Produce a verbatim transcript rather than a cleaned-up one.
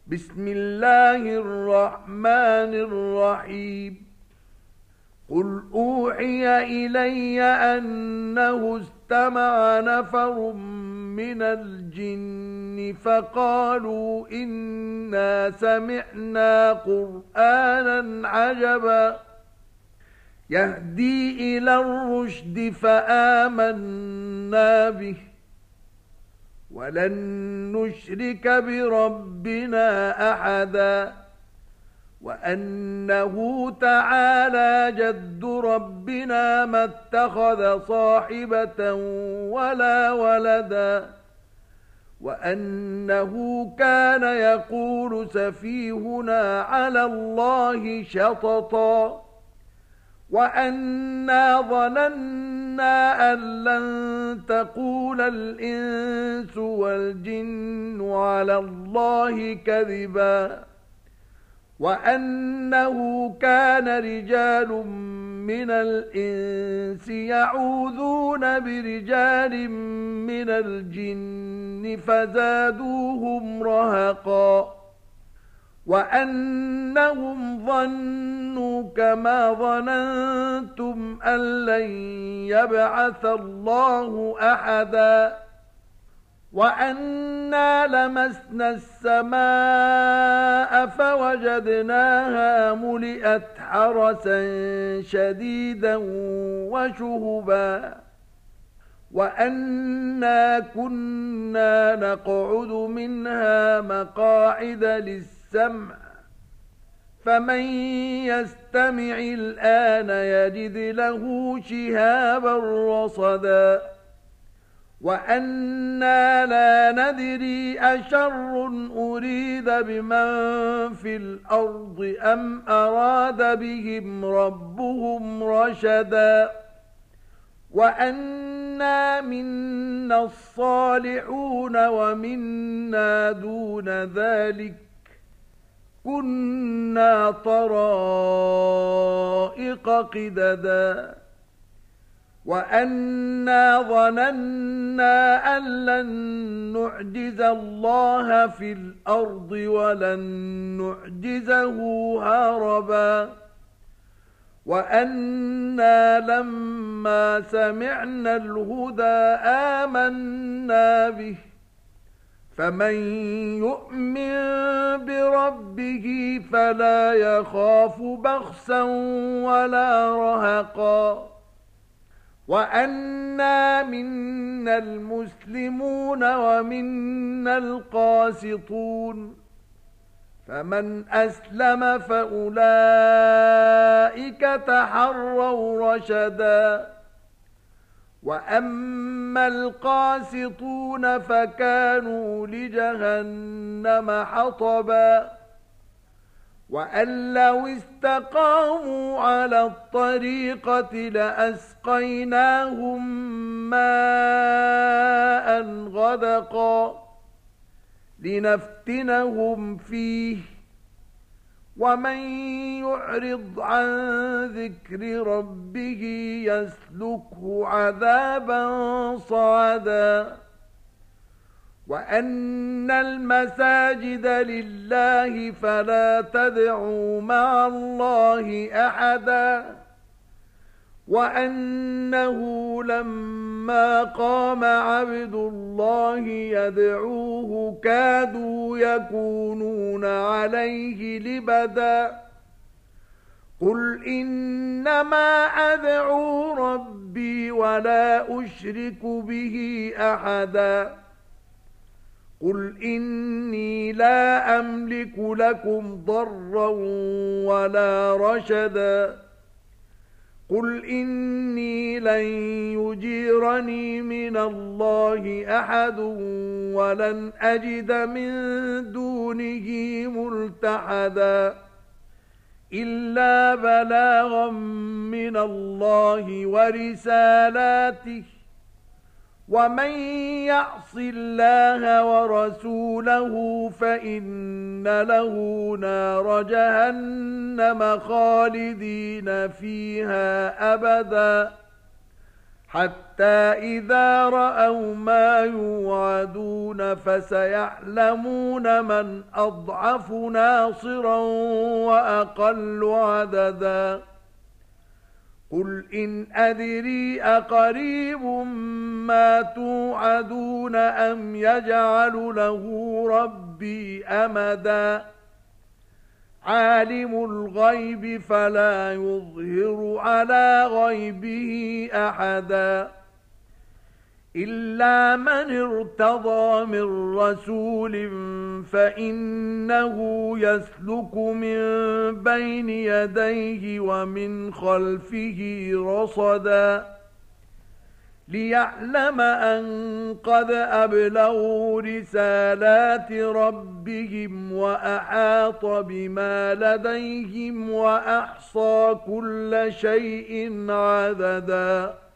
بسم الله الرحمن الرحيم قل أوحي إلي أنه استمع نفر من الجن فقالوا إنا سمعنا قرآنا عجبا يهدي إلى الرشد فآمنا به ولن نشرك بربنا أحدا وأنه تعالى جد ربنا ما اتخذ صاحبة ولا ولدا وأنه كان يقول سفيهنا على الله شططا وأنا ظننا أن لن تقول الإنس والجن على الله كذبا وأنه كان رجال من الإنس يعوذون برجال من الجن فزادوهم رهقا وأنهم ظنوا كما ظننتم أن لن يبعث الله أحدا وأنا لمسنا السماء فوجدناها ملئت حرسا شديدا وشهبا وأنا كنا نقعد منها مقاعد للسماء السمع فمن يستمع الآن يجد له شهابا رصدا وأنا لا ندري أشر أريد بمن في الأرض أم أراد بهم ربهم رشدا وأنا منا الصالحون ومنا دون ذلك كنا طرائق قددا وأنا ظننا أن لن نعجز الله في الأرض ولن نعجزه هربا وأنا لما سمعنا الهدى آمنا به فمن يؤمن بربه فلا يخاف بخسا ولا رهقا وأنا منا المسلمون ومنا القاسطون فمن أسلم فأولئك تحروا رشدا وأما القاسطون فكانوا لجهنم حطبا وأن لو استقاموا على الطريقة لأسقيناهم ماء غدقا لنفتنهم فيه ومن يعرض عن ذكر ربه يسلكه عذابا صعدا وأن المساجد لله فلا تدعوا مع الله أحدا وأنه لما قام عبد الله يدعوه كادوا يكونون عليه لبدا قل إنما أدعو ربي ولا أشرك به أحدا قل إني لا أملك لكم ضرا ولا رشدا قل إني لن يجيرني من الله أحد ولن أجد من دونه ملتحدا إلا بلاغا من الله ورسالاته ومن يعص الله ورسوله فإن له نار جهنم خالدين فيها أبدا حتى إذا رأوا ما يوعدون فسيعلمون من أضعف ناصرا وأقل عددا قل إن أدري أقريب ما توعدون أم يجعل له ربي أمدا عالم الغيب فلا يظهر على غيبه أحدا إلا من ارتضى من رسول فإنه يسلك من بين يديه ومن خلفه رصدا ليعلم أن قد أبلغوا رسالات ربهم وأحاط بما لديهم وأحصى كل شيء عددا